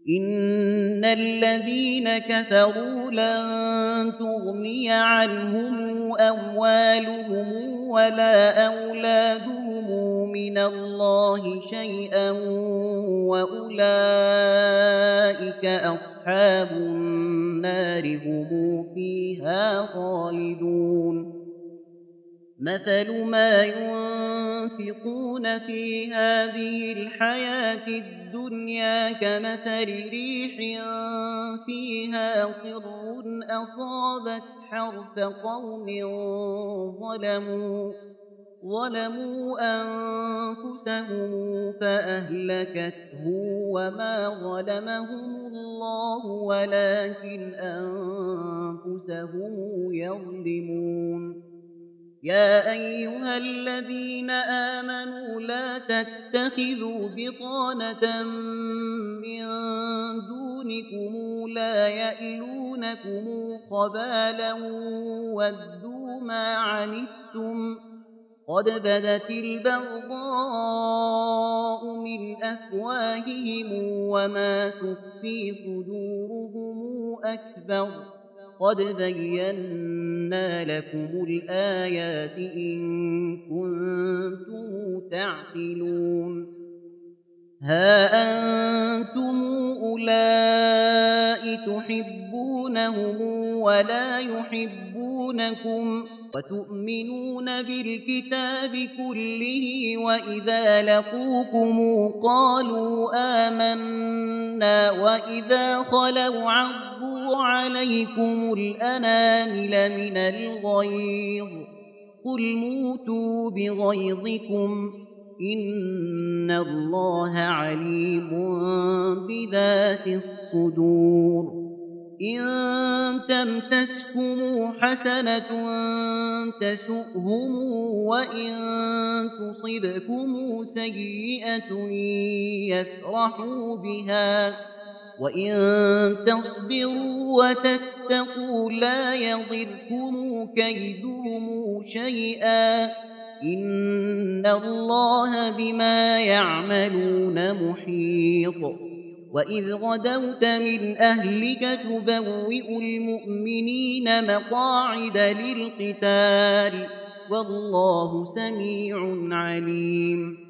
إن الذين كفروا لن تغني عنهم أموالهم ولا أولادهم من الله شيئا وأولئك أصحاب النار هم فيها خالدون مثل ما ينفقون في هذه الحياة الدنيا كمثل ريح فيها صر أصابت حرث قوم ظلموا أنفسهم فأهلكته وما ظلمهم الله ولكن أنفسهم يظلمون يا أيها الذين آمنوا لا تتخذوا بطانة من دونكم لا يألونكم خبالا ودوا ما عنتم قد بدت البغضاء من أفواههم وما تخفي صدورهم أكبر قد بينا لكم الآيات إن كنتم تعقلون ها أنتم أولئك تحبونهم ولا يحبونكم وتؤمنون بالكتاب كله وإذا لقوكم قالوا آمنا وإذا خلوا عضوا عليكم الأنامل من الغيظ قل موتوا بغيظكم إن الله عليم بذات الصدور إن تمسسكم حسنة تسؤهم وإن تصبكم سيئة يفرحوا بها وإن تصبروا وتتقوا لا يضركم كيدهم شيئا إن الله بما يعملون محيط وإذ غدوت من أهلك تبوئ المؤمنين مقاعد للقتال والله سميع عليم